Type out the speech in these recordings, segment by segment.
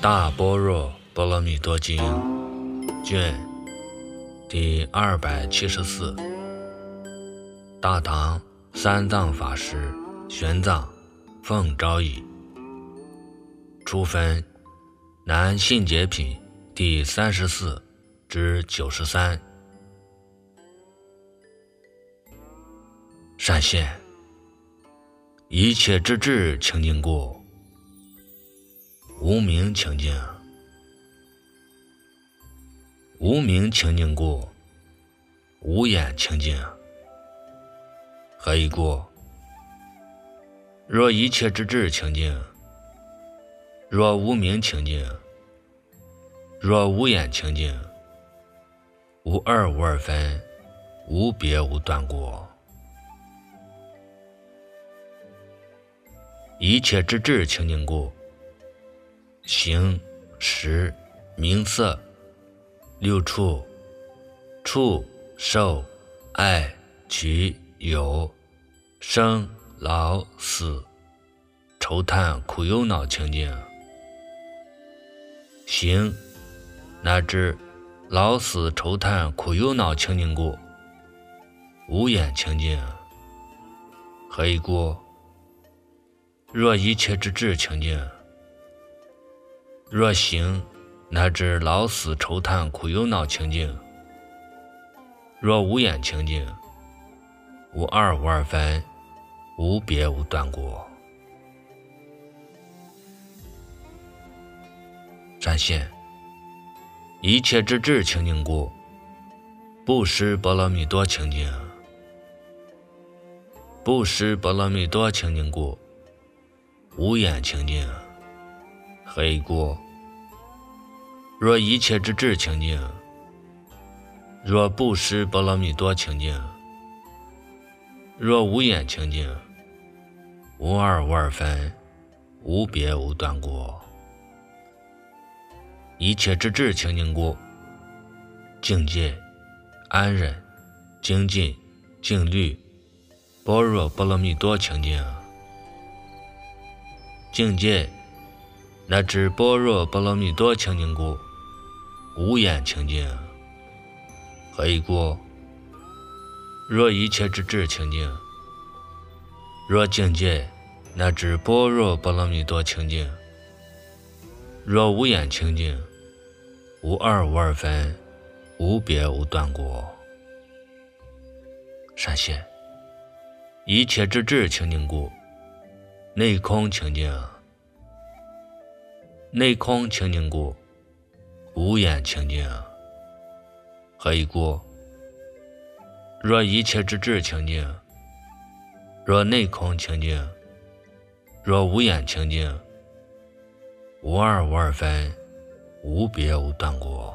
大般若波罗蜜多经卷第274，大唐三藏法师玄奘奉诏译，初分南信解品第34至93。善现一切之智清净故，无明清净；无明清净故，无眼清净。何以故？若一切之智清净，若无明清净，若无眼清净，无二无二分，无别无断过。一切之智清净故，形识名色六处，触受爱取有生老死愁叹苦忧恼清净。形乃至老死愁叹苦忧恼清净故，无眼清净。何以故？若一切之智清净，若形乃至老死愁叹苦忧恼清净，若无眼清净，无二无二分，无别无断过。善现一切之智清净故，不施波罗蜜多清净；不施波罗蜜多清净故，无眼清净。何以故？若一切之智清净，若不施波罗蜜多清净，若无眼清净，无二无二分，无别无断过。一切之智清净故，境界安忍精进静虑般若波罗蜜多清净。境界乃至般若波罗蜜多清净故，无眼清净。何以故？若一切之智清净，若境界乃至般若波罗蜜多清净，若无眼清净，无二无二分，无别无断过。善现一切之智清净故，内空清净；内空清净故，无眼清净。何以故？若一切之智清净，若内空清净，若无眼清净，无二无二分，无别无断过。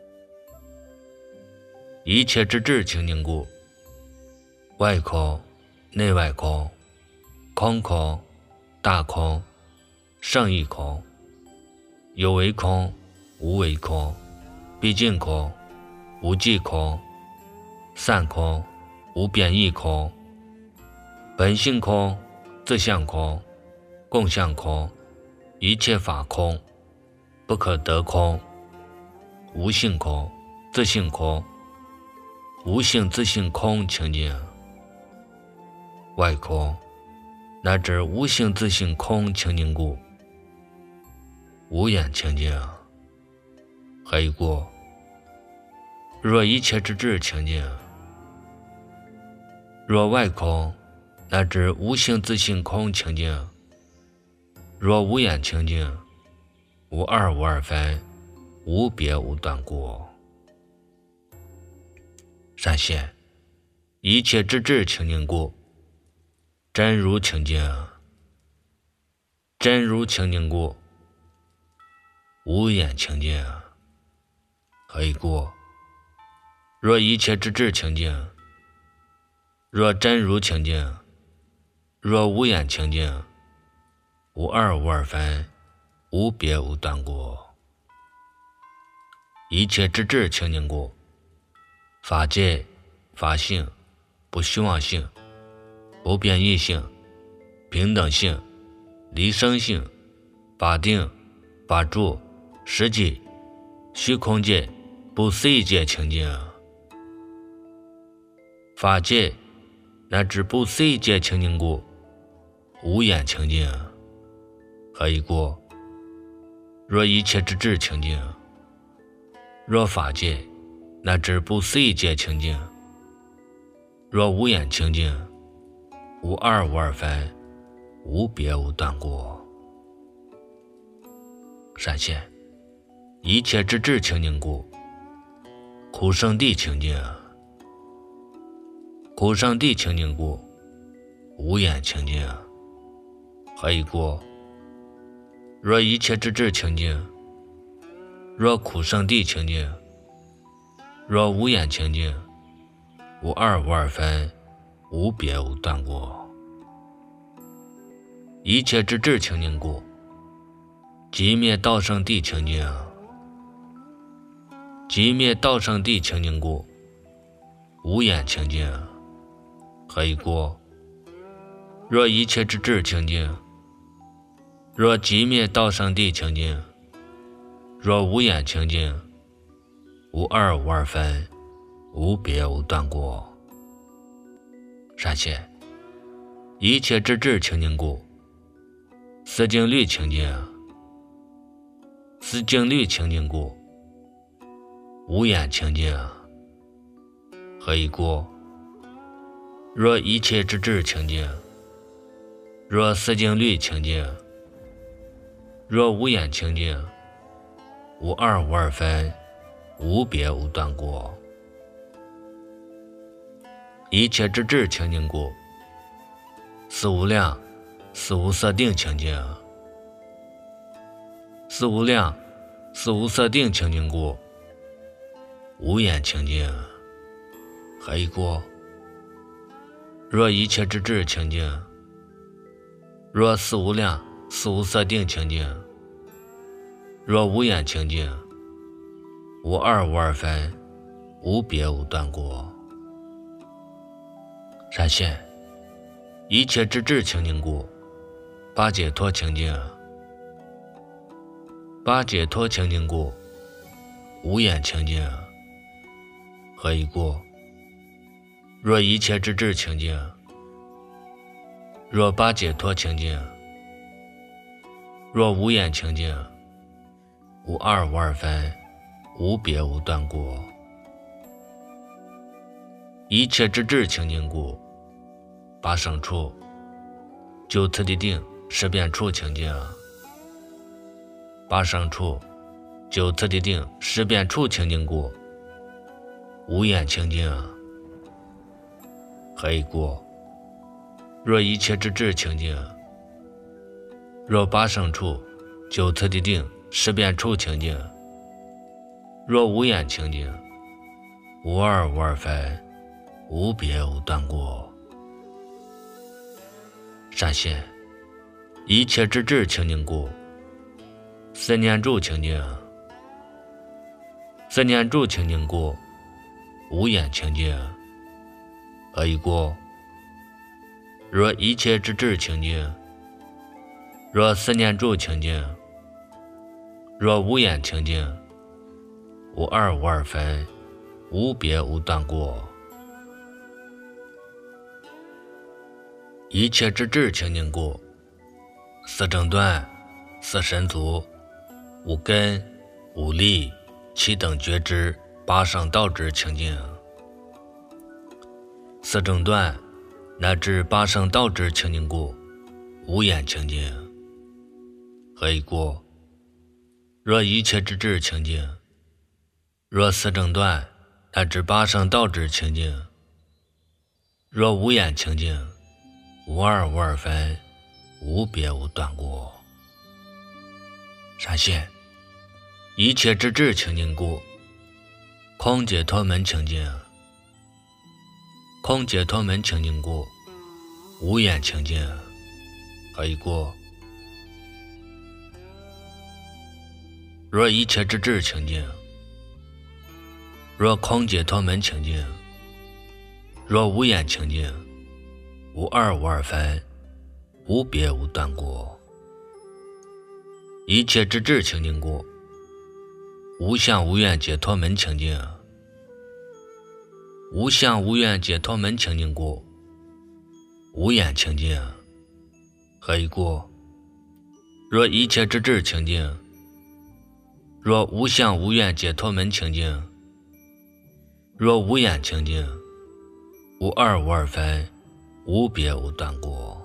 一切之智清净故，外空内外空，空空大空胜义空，有为空无为空，毕竟空无际空，散空无变异空，本性空自相空，共相空，一切法空，不可得空，无性空自性空，无性自性空清净。外空乃至无性自性空清净故，无眼清净。何以故？若一切之智清净，若外空乃至无性自性空清净，若无眼清净，无二无二分，无别无断过。善现一切之智清净故，真如清净；真如清净故，无眼清净。何以故？若一切之智清净，若真如清净，若无眼清净，无二无二分，无别无断过。一切之智清净故，法界法性不虚妄性，不变异性，平等性离生性，法定法住实际虚空界不随界清净，法界乃至不随界清净故，无眼清净。何以故？若一切之智清净，若法界乃至不随界清净，若无眼清净，无二无二分，无别无断过。闪现一切之智清净故，苦圣地清净。苦圣地清净故，无眼清净。何以故？若一切之智清净，若苦圣地清净，若无眼清净，无二无二分，无别无断过。一切之智清净故，寂灭道圣地清净。寂灭道圣地清净故，无眼清净。何以故？若一切之智清净，若寂灭道圣地清净，若无眼清净，无二无二分，无别无断过。闪现一切之智清净故，思境律清净。思境律清净故，无眼清净。何以故？若一切之智清净，若思境律清净，若无眼清净，无二无二分，无别无断过。一切之智清净故，思无量思无色定清净。思无量思无色定清净故，无眼清净。何以故？若一切之智清净，若思无量思无色定清净，若无眼清净，无二无二分，无别无断过。闪现一切之智清净故，八解脱清净。八解脱清净故，无眼清净。何以故？若一切之智清净，若八解脱清净，若无眼清净，无二无二分，无别无断过。一切之智清净故，八圣处九次第定识变处清净。八圣处九次第定识变处清净故，无眼清净。何以故？若一切之智清净，若八圣处九次第定识变处清净，若无眼清净，无二无二分，无别无断过。闪现一切之智清净故，思念住清净。思念住清净故，无眼清净。何以故？若一切之智清净，若思念住清净，若无眼清净，无二无二分，无别无断过。一切之智清净故，四正断四神足五根五力七等觉知八圣道之清净。四正断乃至八圣道之清净故，无眼清净。何以故？若一切之智清净，若四正断乃至八圣道之清净，若无眼清净，无二无二分，无别无断过。闪现一切之智清净故，空解脱门清净。空解脱门清净故，无眼清净。何以故？若一切之智清净，若空解脱门清净，若无眼清净，无二无二分，无别无断过。一切之智清净故， 无相无愿解脱门清净，无相无愿解脱门清净故，无眼清净。何以故？若一切之智清净，若无相无愿解脱门清净，若无眼清净，无二无二分，无别无断故。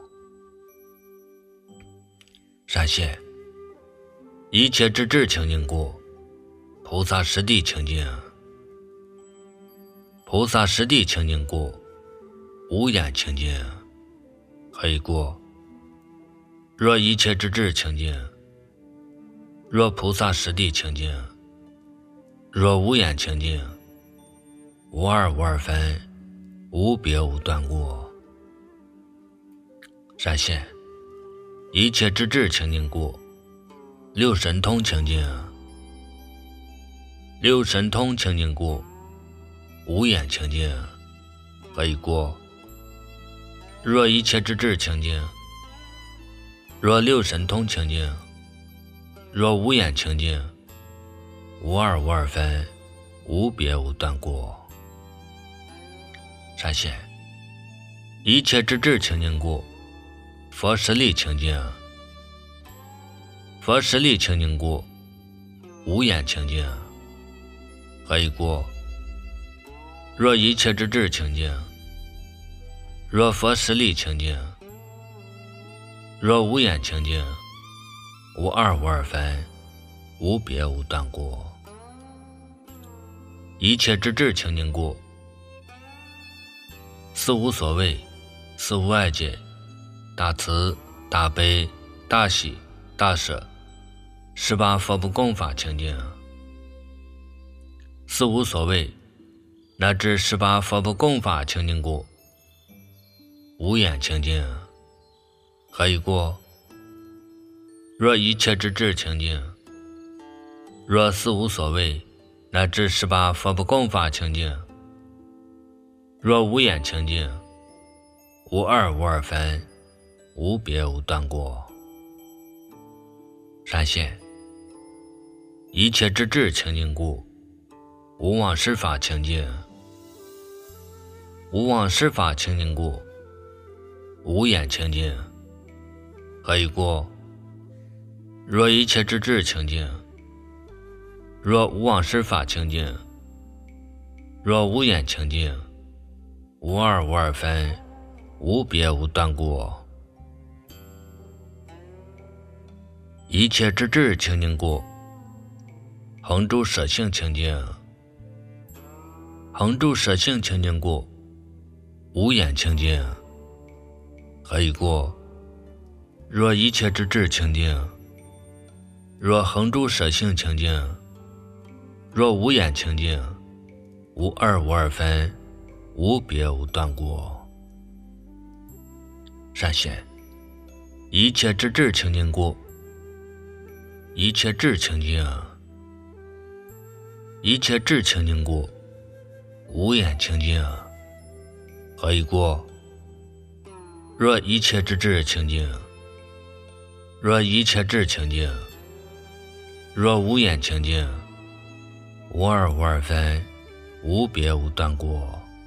善现一切之智清净故，菩萨实地清净。菩萨实地清净故，无眼清净。何以故？若一切之智清净，若菩萨实地清净，若无眼清净，无二无二分，无别无断故。善现一切之智清净故，六神通清净。六神通清净故，无眼清净。何以故？若一切之智清净，若六神通清净，若无眼清净，无二无二分，无别无断故。善现一切之智清净故，佛实力清净。佛实力清净故，无眼清净。何以故？若一切之智清净，若佛实力清净，若无眼清净，无二无二分，无别无断故。一切之智清净故，四无所谓，四无碍解，大慈大悲大喜大舍，18佛不共法清净。四无所谓乃至18佛不共法清净故，无眼清净。何以故？若一切之智清净，若四无所谓乃至18佛不共法清净，若无眼清净，无二无二分，无别无断故。善现一切之智清净故，无妄施法清净。无妄施法清净故，无眼清净。何以故？若一切之智清净，若无妄施法清净，若无眼清净，无二无二分，无别无断故。一切之智清净故，恒住舍性清净。恒住舍性清净故，无眼清净。何以故？若一切之智清净，若恒住舍性清净，若无眼清净，无二无二分，无别无断故。善现一切之智清净故，一切智清净。一切智清净故，无眼清净。何以故？若一切之智清净，若一切智清净，若无眼清净，无二无二分，无别无断故。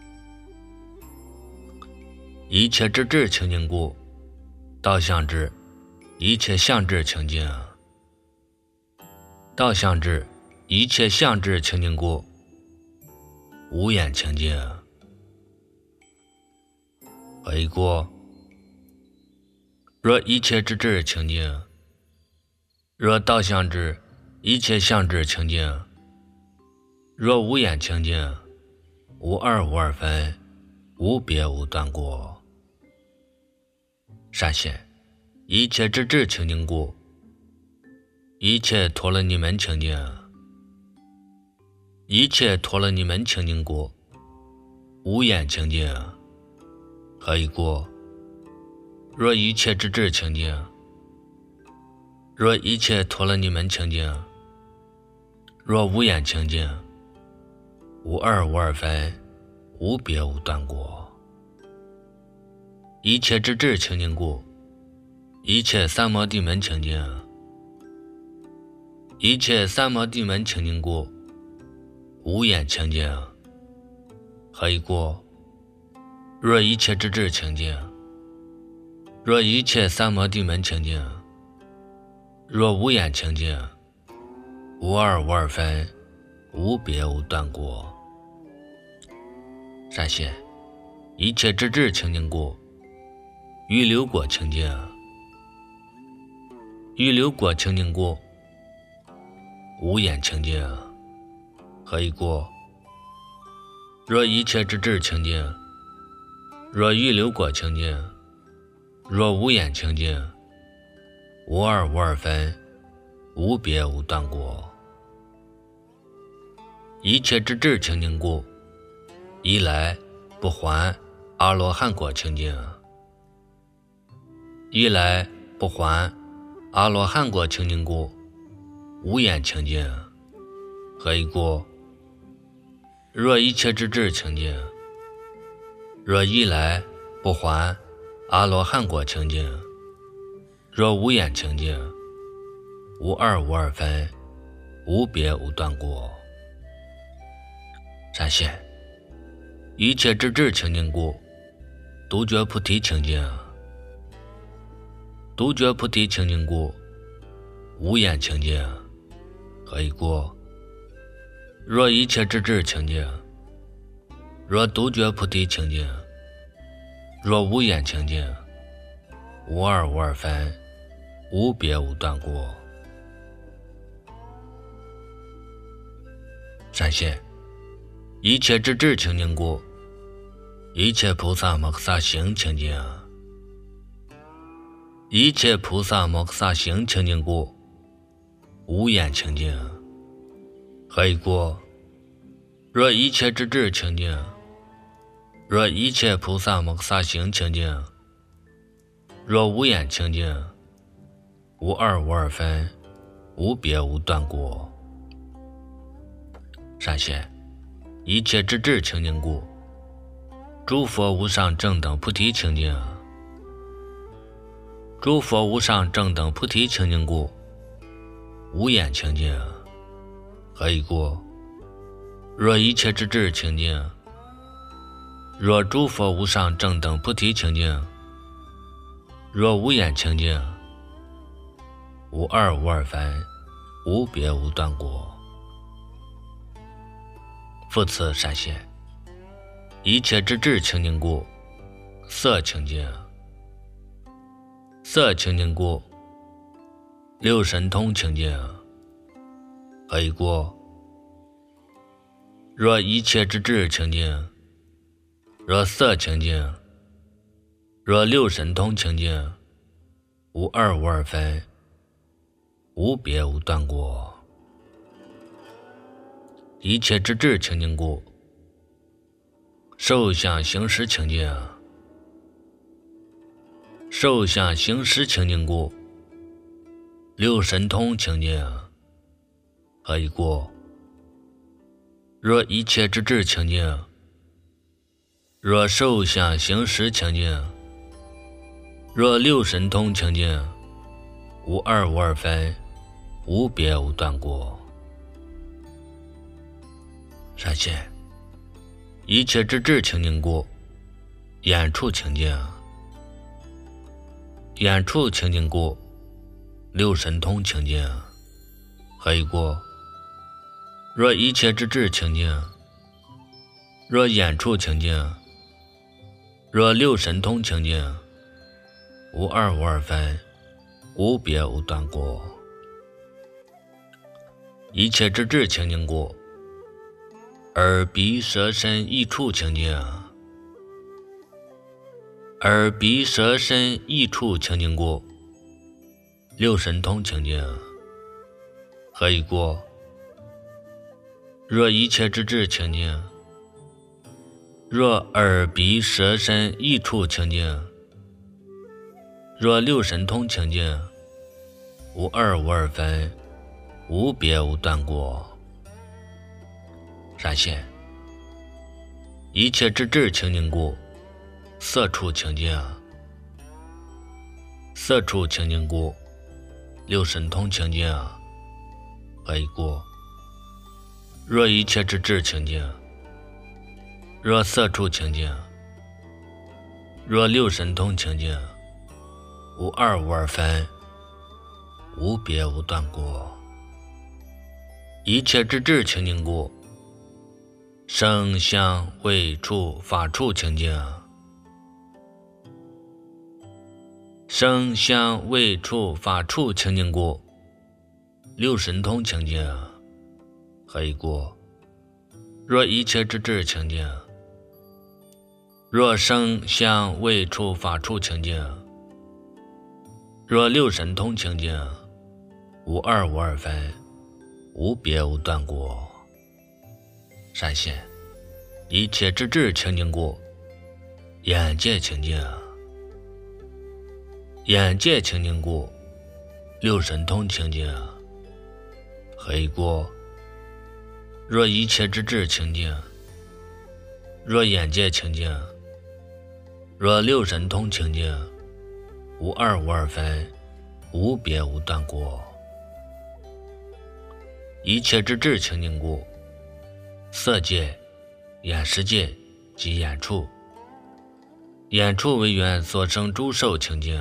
一切之智清净故，道相智一切相智清净。道相智一切相智清净故，无眼清净。何以故？若一切之智清净，若道相智一切相智清净，若无眼清净，无二无二分，无别无断故。善现一切之智清净故，一切陀罗尼门清净。一切陀罗尼门清净故，无眼清净。何以故？若一切之智清净，若一切陀罗尼门清净，若无眼清净，无二无二分，无别无断故。一切之智清净故，一切三摩地门清净。 一切三摩地门清净故，无眼清净。何以故？若一切之智清净，若一切三摩地门清净，若无眼清净，无二无二分，无别无断故。善现，一切之智清净故，欲流果清净。欲流果清净故，无眼清净。何以故？若一切之智清净，若欲流果清净，若无眼清净，无二无二分，无别无断故。一切之智清净故，一来不还阿罗汉果清净。一来不还阿罗汉果清净故，无眼清净。何以故？若一切之智清净，若一来不还阿罗汉果清净，若无眼清净，无二无二分，无别无断故。善现，一切之智清净故，独觉菩提清净。独觉菩提清净故，无眼清净。何以故？若一切之智清净，若独觉菩提清净，若无眼清净，无二无二分，无别无断故。善现，一切之智清净故，一切菩萨摩诃萨行清净。一切菩萨摩诃萨行清净故，无眼清净。何以故？若一切之智清净，若一切菩萨摩诃萨行清净，若无眼清净，无二无二分，无别无断故。善现，一切之智清净故，诸佛无上正等菩提清净。诸佛无上正等菩提清净故，无眼清净。何以故？若一切之智清净，若诸佛无上正等菩提清净，若无眼清净，无二无二分，无别无断故。复次善现，一切之智清净故，色清净。色清净故，六神通清净。何以故？若一切之智清净，若色清净，若六神通清净，无二无二分，无别无断故。一切之智清净故，受想行识清净。受想行识清净故，六神通清净。何以故？若一切之智清净，若受想行识清净，若六神通清净，无二无二分，无别无断故。善现，一切之智清净故，眼处清净。眼处清净故，六神通清净。何以故？若一切之智清净，若眼处清净，若六神通清净，无二无二分，无别无断故。一切之智清净故，耳鼻舌身意处清净。耳鼻舌身意处清净故，六神通清净。何以故？若一切之智清净，若耳鼻舌身意处清净，若六神通清净，无二无二分，无别无断故。善现，一切之智清净故，色处清净。色处清净故，六神通清净。 何以故？若一切之智清净，若色处清净，若六神通清净，无二无二分，无别无断故。一切之智清净故，声香味触法处清净，声香味触法处清净故，六神通清净。何以故？若一切之智清净，若声香味触法处清净，若六神通清净，无二无二分，无别无断故。善现一切之智清净故，眼界清净，眼界清净故，六神通清净。何以故？若一切之智清净，若眼界清净，若六神通清净，无二无二分，无别无断故。一切之智清净故，色界、眼识界及眼处，眼处为缘所生诸受清净，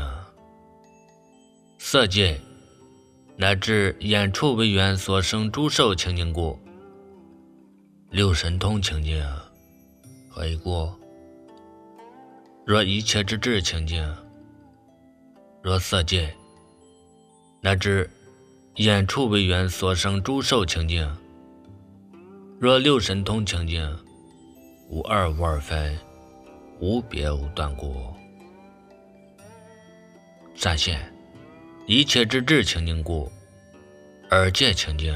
色界乃至眼处为缘所生诸受清净故，六神通清净。何以故？若一切之智清净，若色界乃至眼处为缘所生诸受清净，若六神通清净，无二无二分，无别无断故。善现一切之智清净故，耳界清净，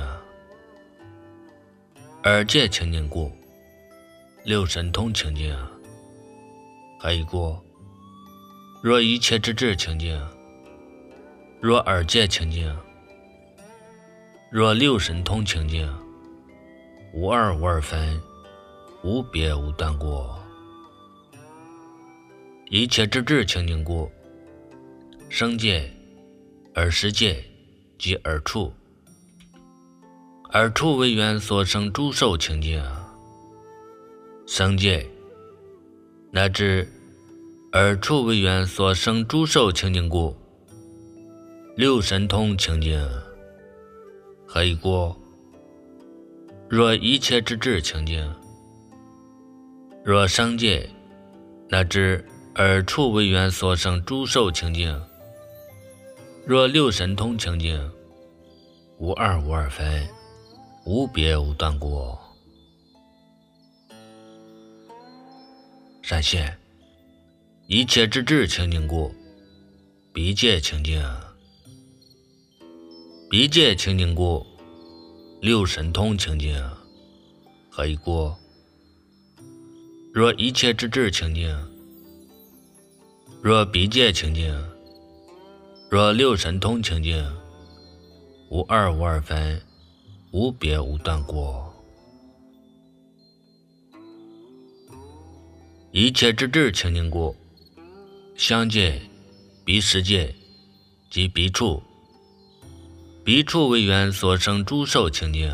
耳界清净故，六神通清净。何以故？若一切之智清净，若耳界清净，若六神通清净，无二无二分，无别无断故。一切之智清净故，声界、耳识界及耳处，耳处为缘所生诸受清净，声界乃至耳处为缘所生诸受清净故，六神通清净。何以故？若一切之智清净，若声界乃至耳处为缘所生诸受清净，若六神通清净，无二无二分，无别无断故。善现一切之智清净故，鼻界清净，鼻界清净故，六神通清净。何以故？若一切之智清净，若鼻界清净，若六神通清净，无二无二分，无别无断故。一切之智清净故，香界、鼻识界及鼻处，鼻处为缘所生诸受清净，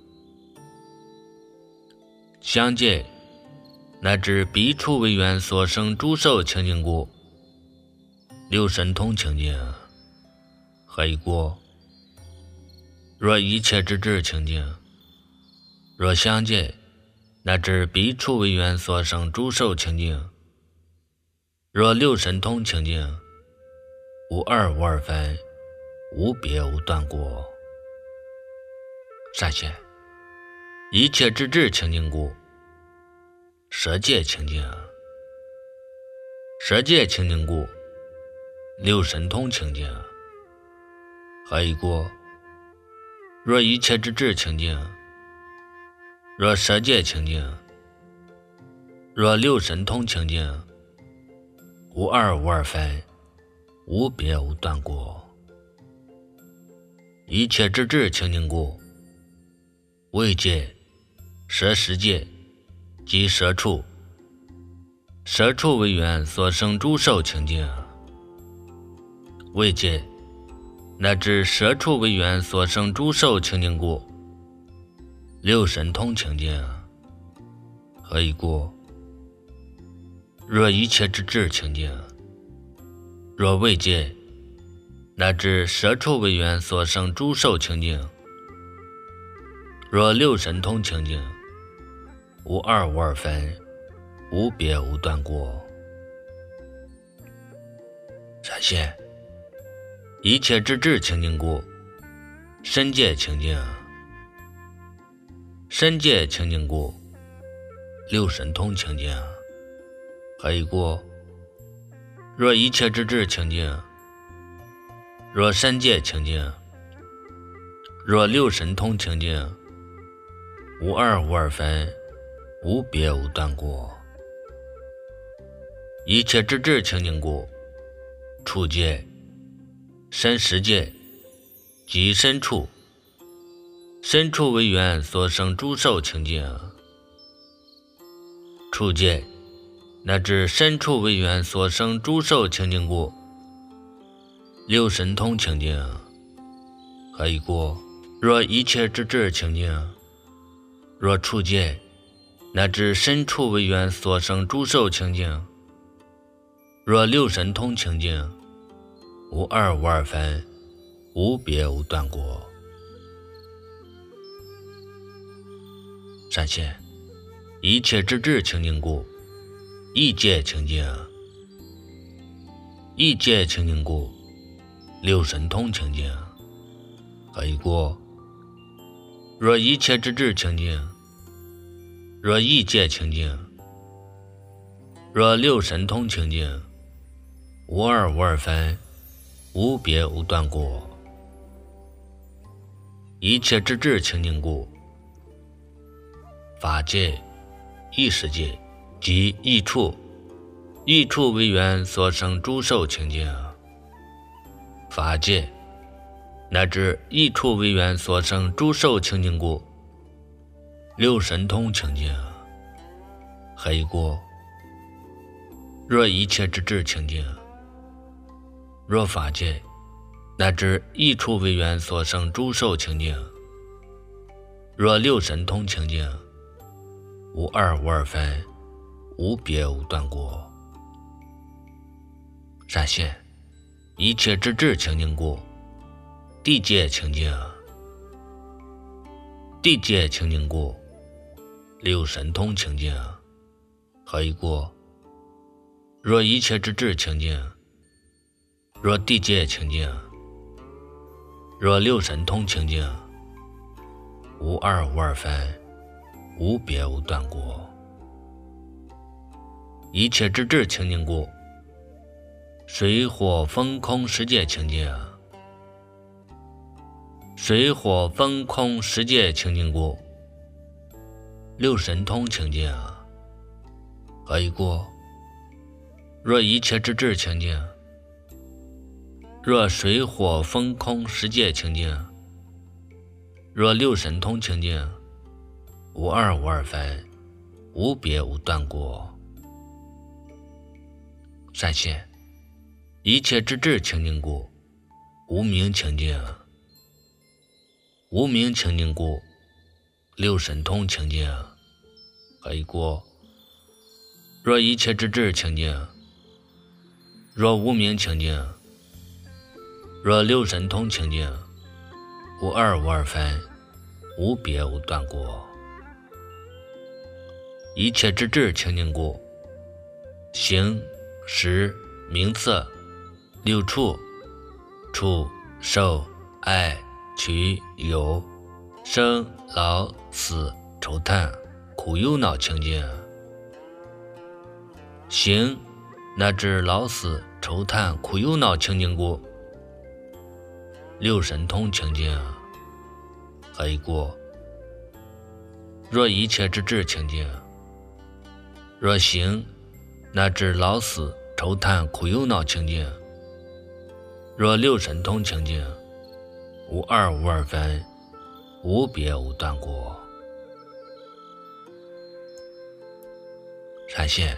香界乃至鼻处为缘所生诸受清净故，六神通清净。何以故？若一切之智清净，若香界乃至鼻处为缘所生诸受清净，若六神通清净，无二无二分，无别无断故。善现一切之智清净故，舌界清净，舌界清净故，六神通清净。何以故？若一切之智清净，若舌界清净，若六神通清净，无二无二分，无别无断故。一切之智清净故，味界、舌识界及舌处，舌处为缘所生诸受清净，味界乃至舍处为缘所生诸受清净故，六神通清净。何以故？若一切之智清净，若未界，乃至舍处为缘所生诸受清净，若六神通清净，无二无二分，无别无断过。闪现一切之智清净故，身界清净。身界清净故，六神通清净。何以故？若一切之智清净，若身界清净，若六神通清净，无二无二分，无别无断过。一切之智清净故，处界、身识界即身处，身处为缘所生诸受清净。处界乃至身处为缘所生诸受清净故，六神通清净。何以故？若一切之智清净，若处界乃至身处为缘所生诸受清净，若六神通清净，无二无二分，无别无断过。闪现一切之智清净故，意界清净。意界清净故，六神通清净。何以故？若一切之智清净，若意界清净，若六神通清净，无二无二分，无别无断过。一切之智清净故，法界、意识界即意处，意处为缘所生诸受清净。法界乃至意处为缘所生诸受清净故，六神通清净。何以故？若一切之智清净，若法界乃至意处为缘所生诸受清净，若六神通清净，无二无二分，无别无断过。闪现一切之智清净故，地界清净。地界清净故，六神通清净。何以故？若一切之智清净，若地界清净，若六神通清净，无二无二分，无别无断过。一切之智清净故，水火风空十界清净。水火风空十界清净故，六神通清净。何以故？若一切之智清净，若水火风空十界清净，若六神通清净，无二无二分，无别无断过。闪现一切之智清净故，无明清净。无明清净故，六神通清净。何以故？若一切之智清净，若无明清净，若六神通清净，无二无二分，无别无断过。一切之智清净故，形、识、名色、六处、处、受、爱、取、有、生、老、死、愁叹、苦忧恼清净。形乃至老死愁叹苦忧恼清净故，六神通清净。何以故？若一切之智清净，若形乃至老死愁叹苦忧恼清净，若六神通清净，无二无二分，无别无断过。闪现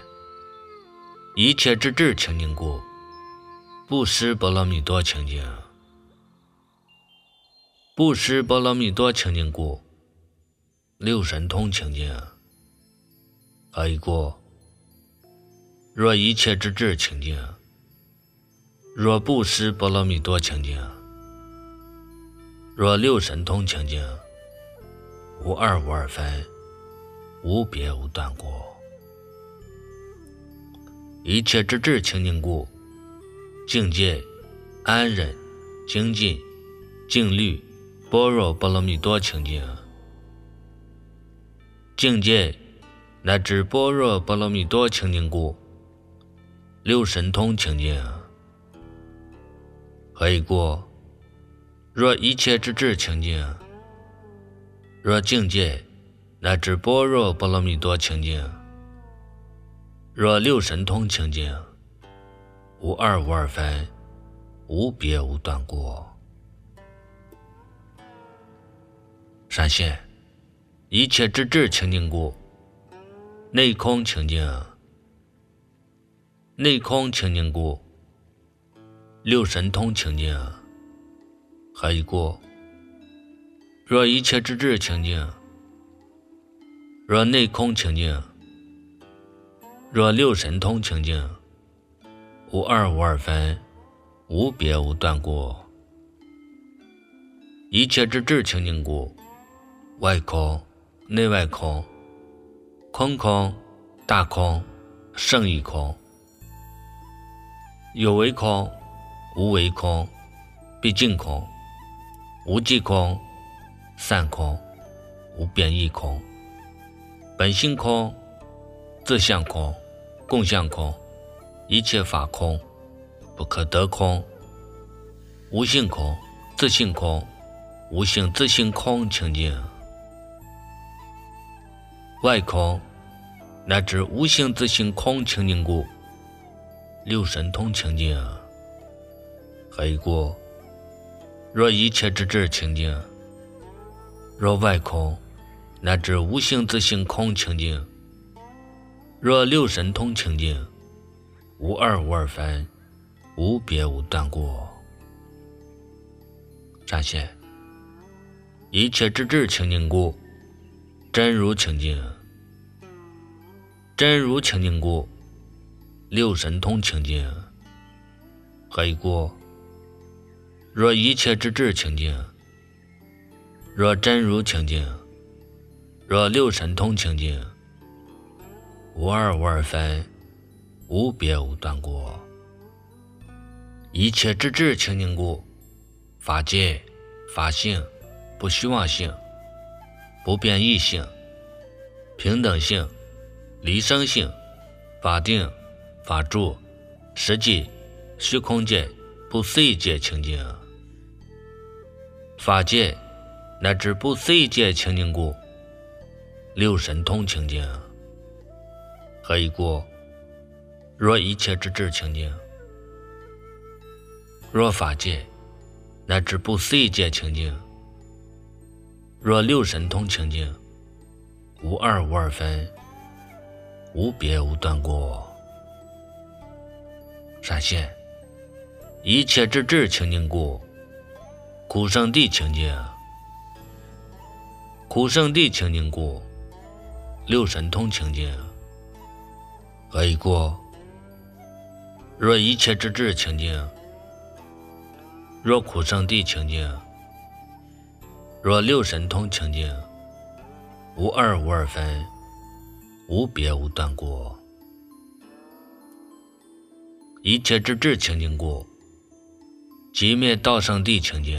一切之智清净故，不施波罗蜜多清净。 不识波罗蜜多清净故，六神通清净。还一个，若一切之智清净，若不识波罗蜜多清净，若六神通清净，无二无二分，无别无断过。一切之智清净故，境界、安忍、精进、静虑、般若波罗蜜多清净。境界乃至般若波罗蜜多清净故，六神通清净。还一个，若一切之智清净，若境界乃至般若波罗蜜多清净，若六神通清净，无二无二分，无别无断过。闪现一切之智清净故，内空清净。内空清净故，六神通清净。还一个，若一切之智清净，若内空清净，若六神通清净，无二无二分，无别无断过。一切之智清净故，外空、内外空，空空、大空、胜义空，有为空、无为空，毕竟空，无际空、散空，无变异空，本性空、自相空、共相空，一切法空，不可得空，无性空、自性空、无性自性空清净。外空乃至无性自性空清净故，六神通清净。还一个，若一切之智清净，若外空乃至无性自性空清净，若六神通清净，无二无二分，无别无断过。闪现一切之智清净故，真如清净。真如清净故，六神通清净。还一个，若一切之智清净，若真如清净，若六神通清净，无二无二分，无别无断过。一切之智清净故，法界、法性、不虚妄性、不变异性、平等性、离生性、法定、法住、实际、虚空界、不思议界清净。法界乃至不思议界清净故，六神通清净。还一个，若一切之智清净，若法界乃至不思议界清净，若六神通清净，无二无二分，无别无断过。闪现一切之智清净故，苦圣地清净。苦圣地清净故，六神通清净。还一个，若一切之智清净，若苦圣地清净，若六神通清净，无二无二分，无别无断过。一切之智清净故，寂灭道圣地清净。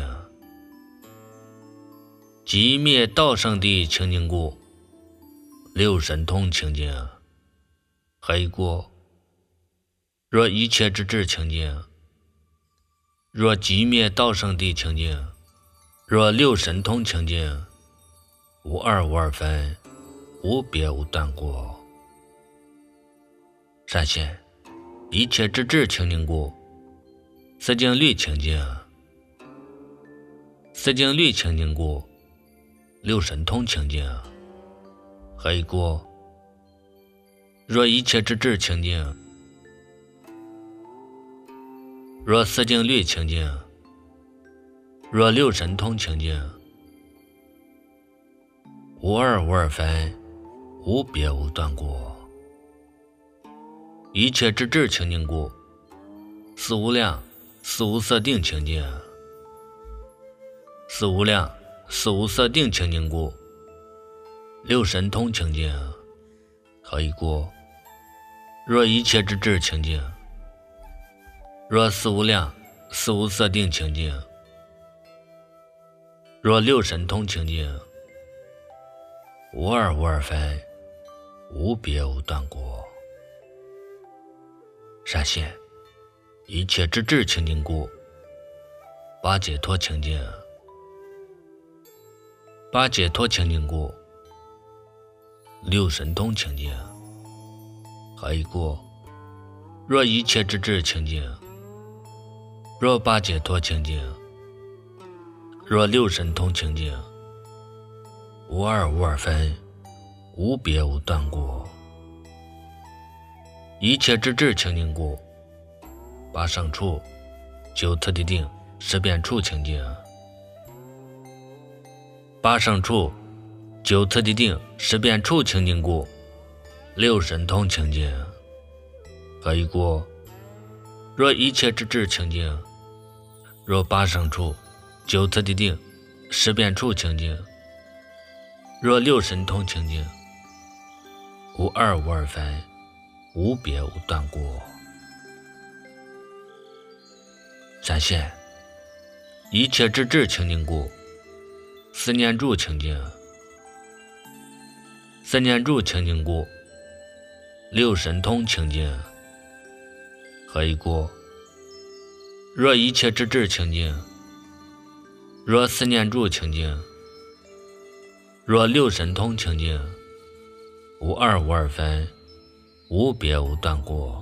寂灭道圣地清净故，六神通清净。还一个，若一切之智清净，若寂灭道圣地清净，若六神通清净，无二无二分，无别无断过。闪现一切之智清净故，思境律清净。思境律清净故，六神通清净。还一个，若一切之智清净，若思境律清净， 若六神通清净，无二无二分，无别无断过。一切之智清净故，四无量四无色定清净。四无量四无色定清净故，六神通清净。何以故？若一切之智清净，若四无量四无色定清净，若六神通清净，无二无二分，无别无断过。善现一切之智清净故，八解脱清净。八解脱清净故，六神通清净。何以故？若一切之智清净，若八解脱清净，若六神通清净，无二无二分，无别无断过。一切之智清净故，八胜处九次第定识变处清净。八胜处九次第定识变处清净故，六神通清净。何以故？若一切之智清净，若八胜处九次第定识变处清净，若六神通清净，无二无二分，无别无断过。善现一切之智清净故，四念住清净。四念住清净故，六神通清净。何以故？若一切之智清净，若四念住清净，若六神通清净，无二无二分，无别无断过。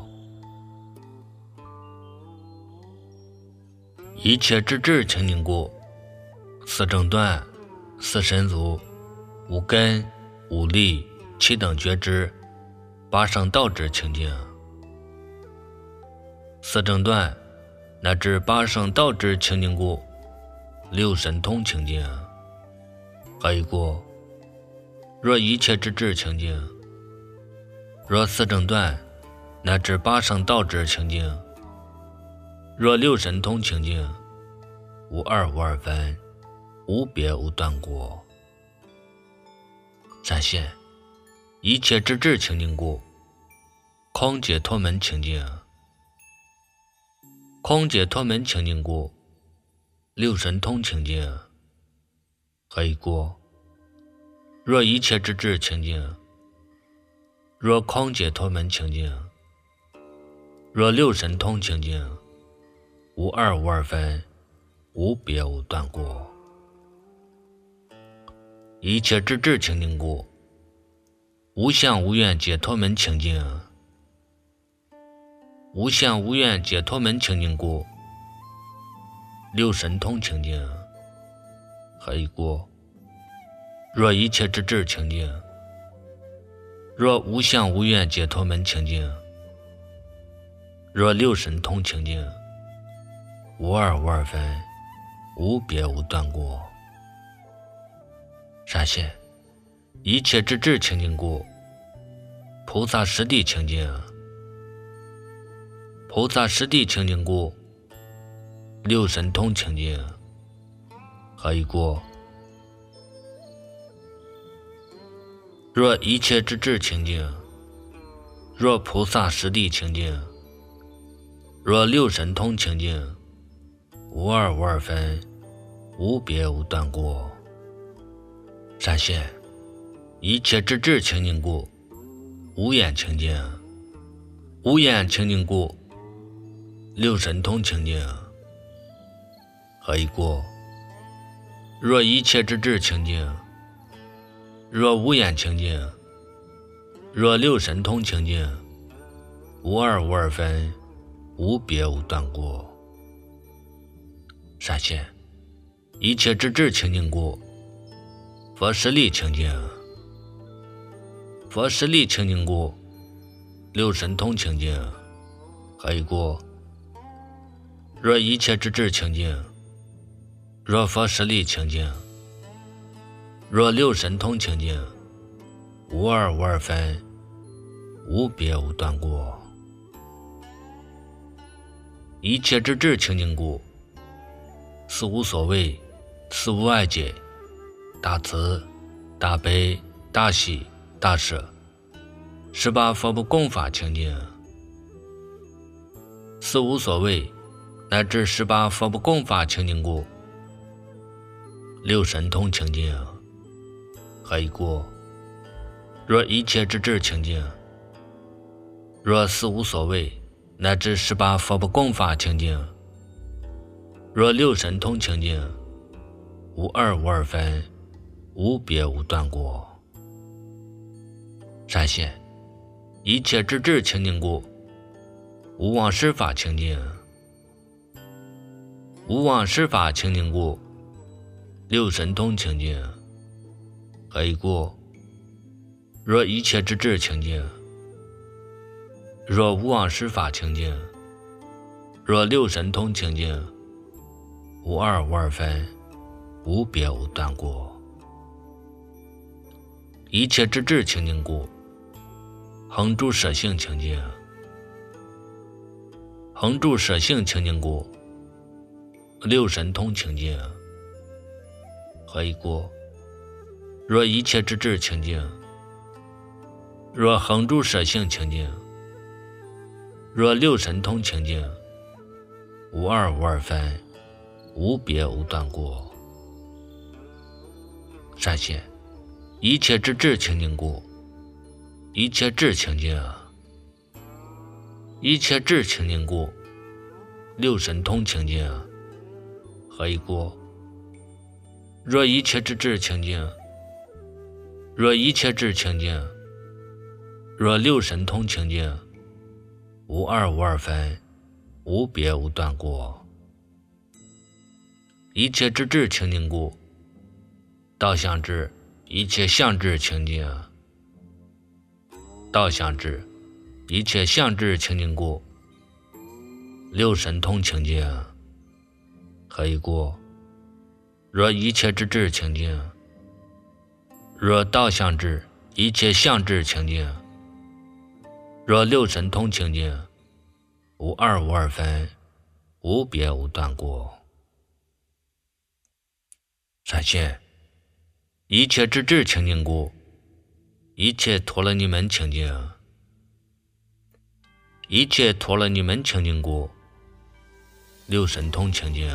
一切之智清净故，四正断四神足五根五力七等觉知八圣道智清净。四正断乃至八圣道智清净故，六神通清净。何以故？若一切之智清净，若四正断乃至八圣道智清净，若六神通清净，无二无二分，无别无断过。善现一切之智清净故，空解脱门清净。空解脱门清净故，六神通清净。何以故？若一切之智清净，若空解脱门清净，若六神通清净，无二无二分，无别无断过。一切之智清净故，无相无愿解脱门清净。无相无愿解脱门清净故，六神通清净。何以故？若一切之智清净，若无相无愿解脱门清净，若六神通清净，无二无二分，无别无断过。善现一切之智清净故，菩萨实地清净。菩萨实地清净故，六神通清净。何以故？若一切之智清净，若菩萨实地清净，若六神通清净，无二无二分，无别无断过。善现一切之智清净故，无眼清净。无眼清净故，六神通清净。何以故？若一切之智清净，若无眼清净，若六神通清净，无二无二分，无别无断过。善现一切之智清净故，佛实力清净。佛实力清净故，六神通清净。何以故？若一切之智清净， 若佛实力清净，若六神通清净，无二无二分，无别无断过。一切之智清净故，是无所谓，是无碍解，大慈大悲大喜大舍，18佛不共法清净，是无所谓，乃至18佛不共法清净故，六神通清净，何以故？若一切之智清净，若是无所谓，乃至18佛不共法清净，若六神通清净，无二无二分，无别无断过。善现一切之智清净故，无妄施法清净，无妄施法清净故，六神通清净，何以故？若一切之智清净，若无妄施法清净，若六神通清净，无二无二分，无别无断过。一切之智清净故，恒住舍性清净，恒住舍性清净故，六神通清净，何以故？若一切之智清净，若恒住舍性清净，若六神通清净，无二无二分，无别无断过。善现一切之智清净故，一切智清净，一切智清净故，六神通清净，何以故？若一切之智清净，若一切智清净，若六神通清净，无二无二分，无别无断过。一切之智清净故，道相智一切相智清净，道相智一切相智清净故，六神通清净，何以故？若一切之智清净，若道相智一切相智清净，若六神通清净，无二无二分，无别无断过。善现一切之智清净故，一切陀罗尼门清净，一切陀罗尼门清净故，六神通清净，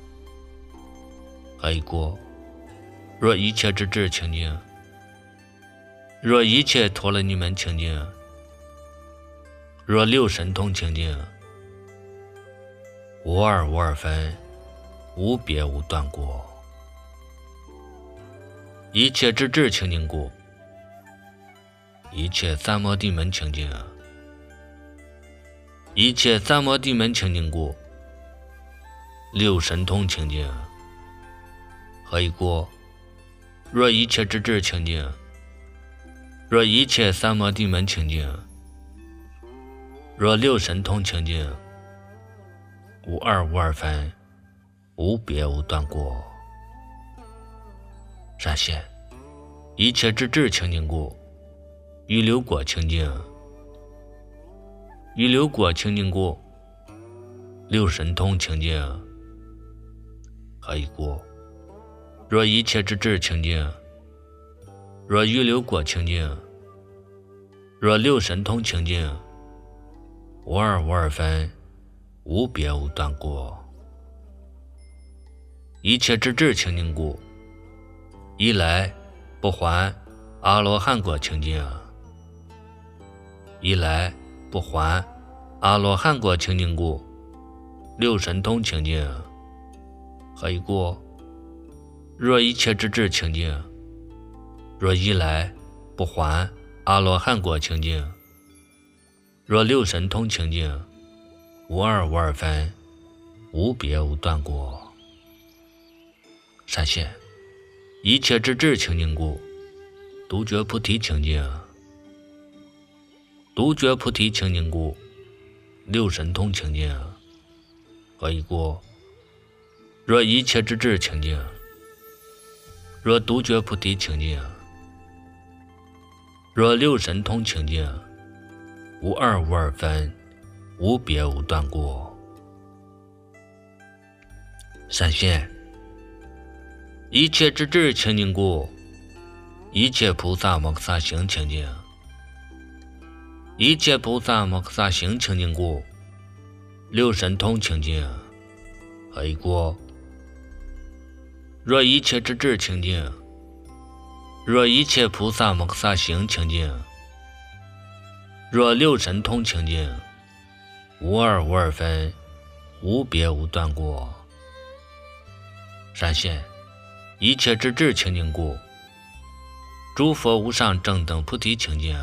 何以故？若一切之智清净，若一切陀罗尼门清净，若六神通清净，无二无二分，无别无断过。一切之智清净故，一切三摩地门清净，一切三摩地门清净故，六神通清净，何以故？若一切之智清净，若一切三摩地门清净，若六神通清净，无二无二分，无别无断过。善现一切之智清净故，预流果清净，预流果清净故，六神通清净，何以故？若一切之智清净，若预流果清净，若六神通清净，无二无二分，无别无断过。一切之智清净故，一来不还阿罗汉果清净，一来不还阿罗汉果清净故，六神通清净，何以故？若一切之智清净，若一来不还阿罗汉果清净，若六神通清净，无二无二分，无别无断过。善现一切之智清净故，独觉菩提清净，独觉菩提清净故，六神通清净，何以故？ 若一切之智清净，若独觉菩提清净，若六神通清净，无二无二分，无别无断故。闪现一切之智清净故，一切菩萨摩诃萨行清净，一切菩萨摩诃萨行清净故，六神通清净，何以故？若一切之智清净，若一切菩萨摩诃萨行清净，若六神通清净，无二无二分，无别无断故。闪现一切之智清净故，诸佛无上正等菩提清净，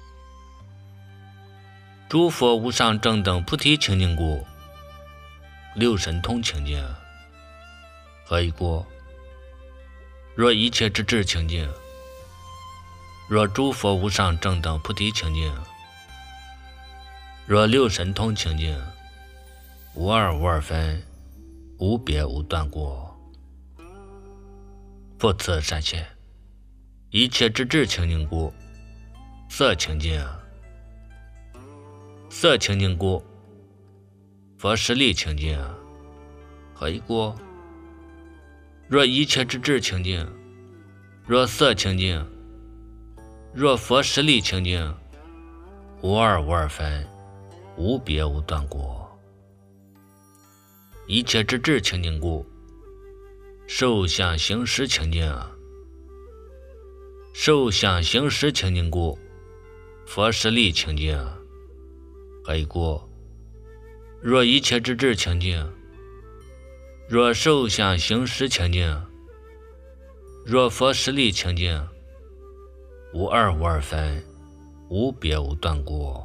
诸佛无上正等菩提清净故，六神通清净，何以故？若一切之智清净，若诸佛无上正等菩提清净，若六神通清净，无二无二分，无别无断故。复次闪现一切之智清净故，色清净，色清净故，佛实力清净，何以故？若一切之智清净，若色清净，若佛实力清净，无二无二分，无别无断故。一切之智清净故，受想行识清净，受想行识清净故，佛实力清净，何以故？若一切之智清净，若受想行识清净，若佛实力清净，无二无二分，无别无断故。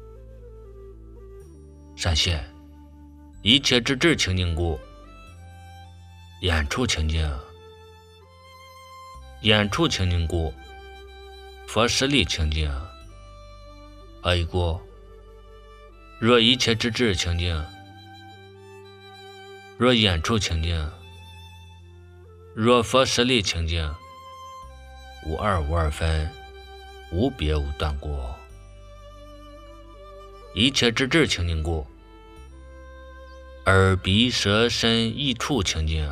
闪现一切之智清净故，眼处清净，眼处清净故，佛实力清净，何以故？若一切之智清净，若眼处清净，若佛实力清净，无二无二分，无别无断故。一切之智清净故，耳鼻舌身意处清净，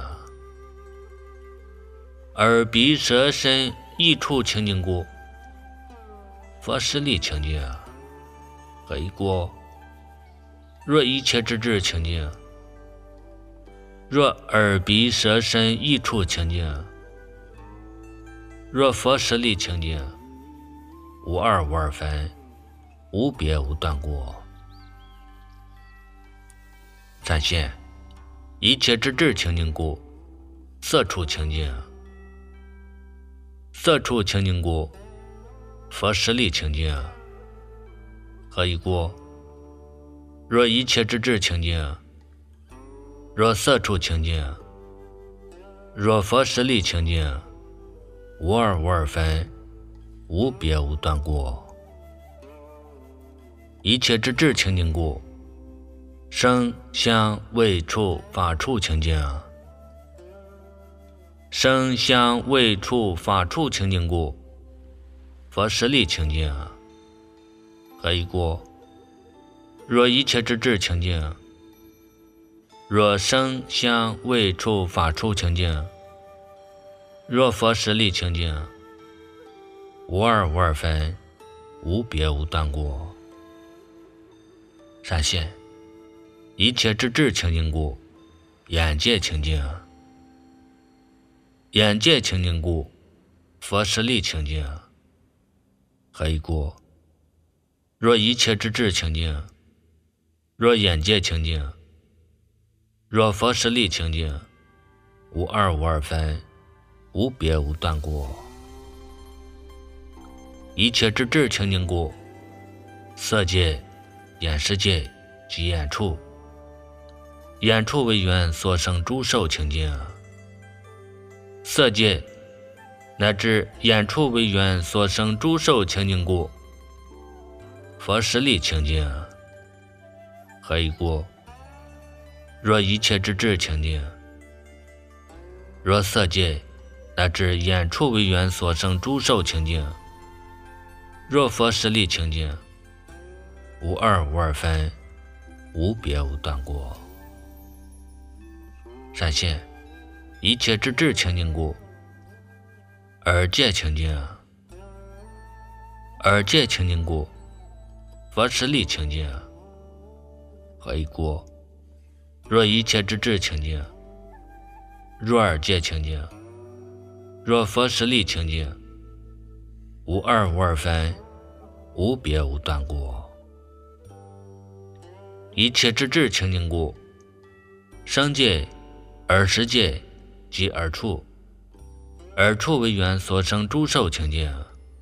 耳鼻舌身意处清净故，佛实力清净，何以故？若一切之智清净，若耳鼻舌身意处清净，若佛实力清净，无二无二分，无别无断故。闪现一切之智清净故，色处清净，色处清净故，佛实力清净，何以故？若一切之智清净，若色处清净，若佛实力清净，无二无二分，无别无断故。一切之智清净故，声香味触法处清净，声香味触法处清净故，佛实力清净，何以故？若一切之智清净，若声香味触法处清净，若佛实力清净，无二无二分，无别无断故。闪现一切之智清净故，眼界清净，眼界清净故，佛实力清净，何以故？若一切之智清净，若眼界清净，若佛实力清净，无二无二分，无别无断故。一切之智清净故，色界、眼识界及眼处，眼处为缘所生诸受清净，色界乃至眼处为缘所生诸受清净故，佛实力清净，何以故？若一切之智清净， 若色界，乃至眼处为缘所生诸受清净；若佛实力清净，无二无二分，无别无断过。善现一切之智清净故，耳界清净；耳界清净故，佛实力清净。何以故？若一切之智清净，若耳界清净，若佛实力清净，无二无二分，无别无断过。一切之智清净故，声界、耳识界及耳处，耳处为缘所生诸受清净；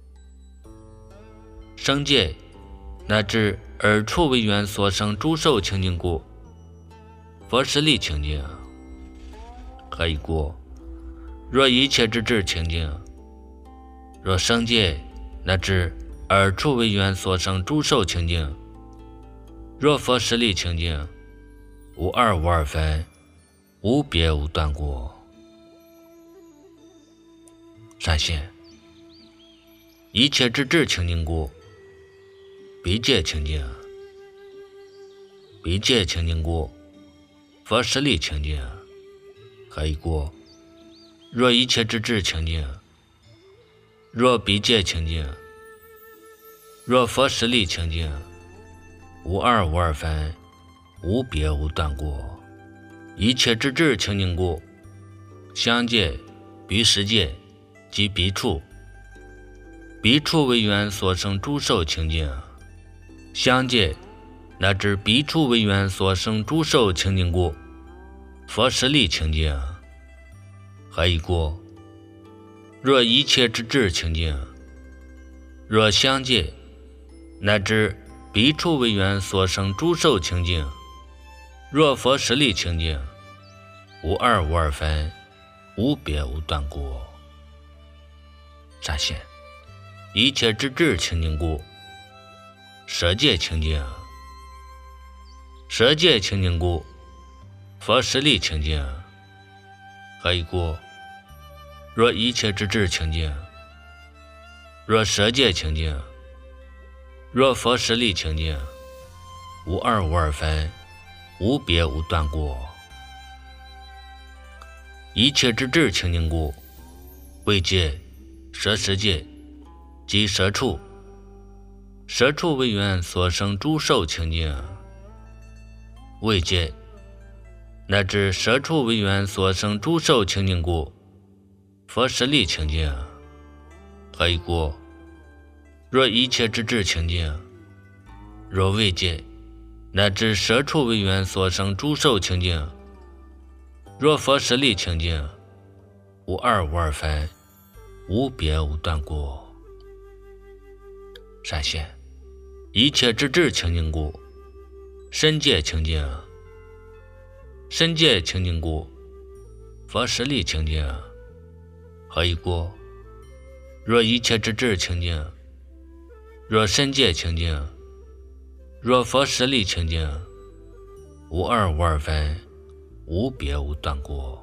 声界乃至耳处为缘所生诸受清净故，佛实力清净。何以故？若一切之智清净，若声界乃至耳处为缘所生诸受清净，若佛实力清净，无二无二分，无别无断过。善现一切之智清净故，鼻界清净；鼻界清净故，佛实力清净。何以故？若一切之智清净，若鼻界清净，若佛实力清净，无二无二分，无别无断过。一切之智清净故，香界、鼻识界及鼻处，鼻处为缘所生诸受清净；香界乃至鼻处为缘所生诸受清净故，佛实力清净。何以故？若一切之智清净，若香界乃至鼻处为缘所生诸受清净，若佛实力清净，无二无二分，无别无断过。善现一切之智清净故，舌界清净；舌界清净故，佛实力清净。何以故？若一切之智清净，若舌界清净，若佛实力清净，无二无二分，无别无断过。一切之智清净故，味界、舌识界及舌处，舌处为缘所生诸受清净；味界乃至舌处为缘所生诸受清净故，佛实力清净。何以故？若一切之智清净，若味界乃至舌处为缘所生诸受清净，若佛实力清净，无二无二分，无别无断过。善现一切之智清净故，身界清净；身界清净故，佛实力清净。何以故？若一切之智清净，若身界清净，若佛实力清净，无二无二分，无别无断过。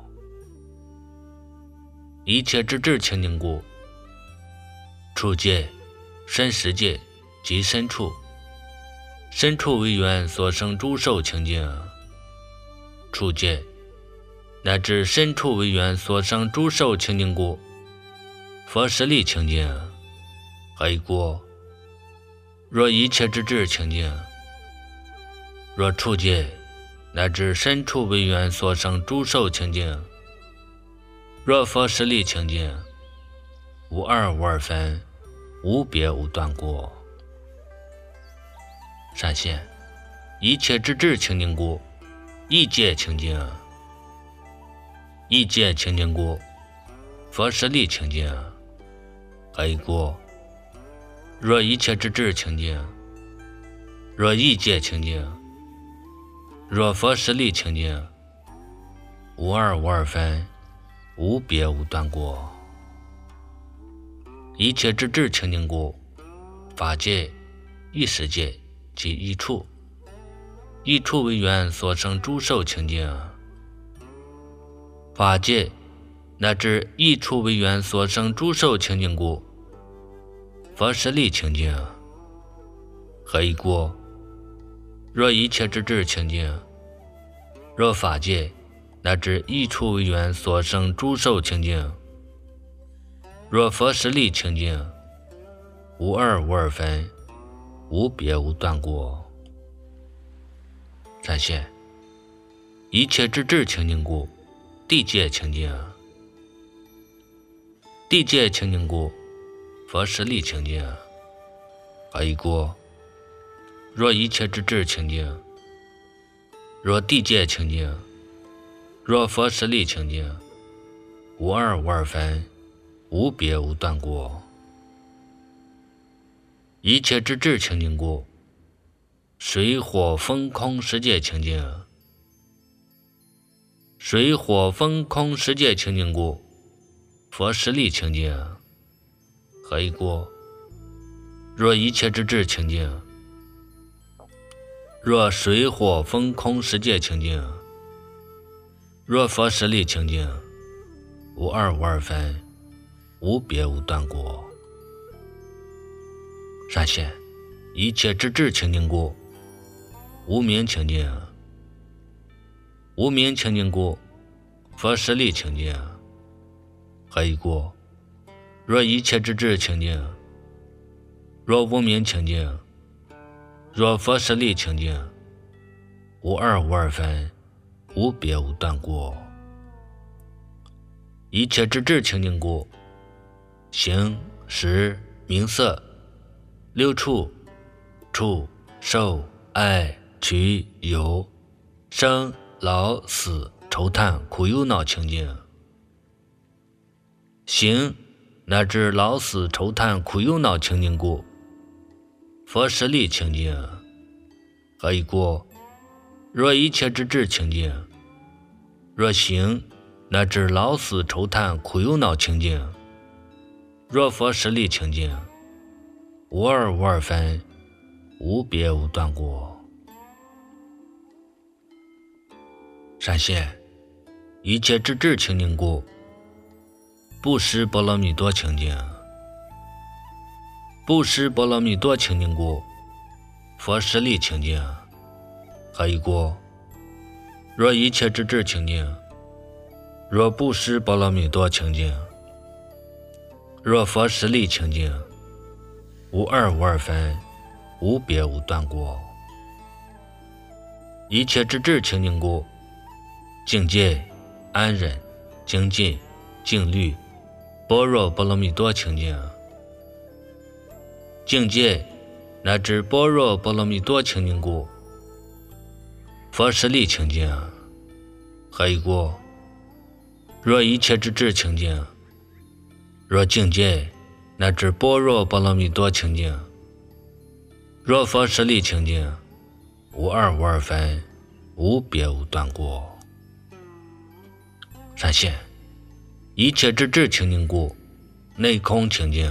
一切之智清净故，处界、身识界及身处，身处为缘所生诸受清净；处界乃至身处为缘所生诸受清净故，佛实力清净。何以故？若一切之智清净，若处界乃至身处为缘所生诸受清净，若佛实力清净，无二无二分，无别无断过。善现一切之智清净故，意界清净；意界清净故，佛实力清净。何以故？若一切之智清净，若意界清净，若佛实力清净，无二无二分，无别无断过。一切之智清净故，法界、意识界及意处，意处为缘所生诸受清净；法界乃至一处为缘所生诸受清净故，佛实力清净。何以故？若一切之智清净，若法界乃至一处为缘所生诸受清净，若佛实力清净，无二无二分，无别无断过。三线一切之智清净故，地界清净。地界清净故，佛实力清净。何以故？若一切之智清净，若地界清净，若佛实力清净，无二无二分，无别无断过。一切之智清净故，水火风空十界清净。水火风空十界清净故，佛实力清净。何以故？若一切之智清净，若水火风空十界清净，若佛实力清净，无二无二分，无别无断过。三线一切之智清净故，无明清净。无明清净故，佛实力清净。何以故？若一切之智清净，若无明清净，若佛实力清净，无二无二分，无别无断过。一切之智清净故，形识名色六处触受爱取有生老死愁叹苦忧恼清净。形乃至老死愁叹苦忧恼清净故，佛实力清净。何以故？若一切之智清净，若形乃至老死愁叹苦忧恼清净，若佛实力清净，无二无二分，无别无断过。三线一切之智清净故，布施波罗蜜多清净。布施波罗蜜多清净故，佛实力清净。何以故？若一切之智清净，若布施波罗蜜多清净，若佛实力清净，无二无二分，无别无断过。一切之智清净故，境界安忍精进静虑般若波罗蜜多清净。境界乃至般若波罗蜜多清净故，佛实力清净。何以故？若一切之智清净，若境界乃至般若波罗蜜多清净，若佛实力清净，无二无二分，无别无断过。三线一切之智清净故，内空清净。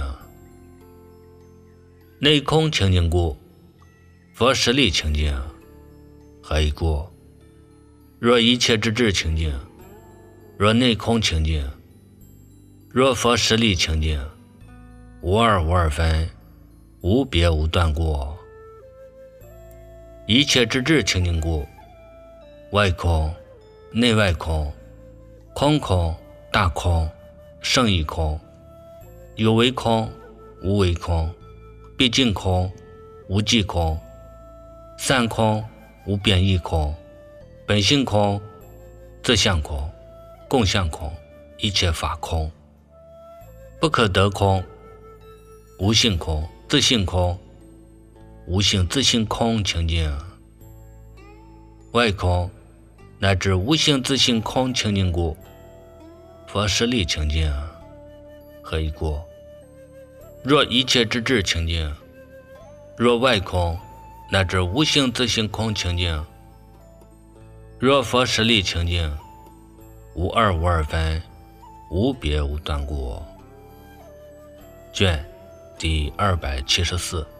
内空清净故，佛实力清净。何以故？若一切之智清净，若内空清净，若佛实力清净，无二无二分，无别无断过。一切之智清净故，外空内外空，空空大空胜义空，有为空无为空，毕竟空无际空，散空无变异空，本性空自相空共相空，一切法空，不可得空无性空自性空，无性自性空清净。外空乃至无性自性空清净故，佛实力清净。何以故？若一切之智清净，若外空乃至无性自性空清净，若佛实力清净，无二无二分，无别无断过。卷第274。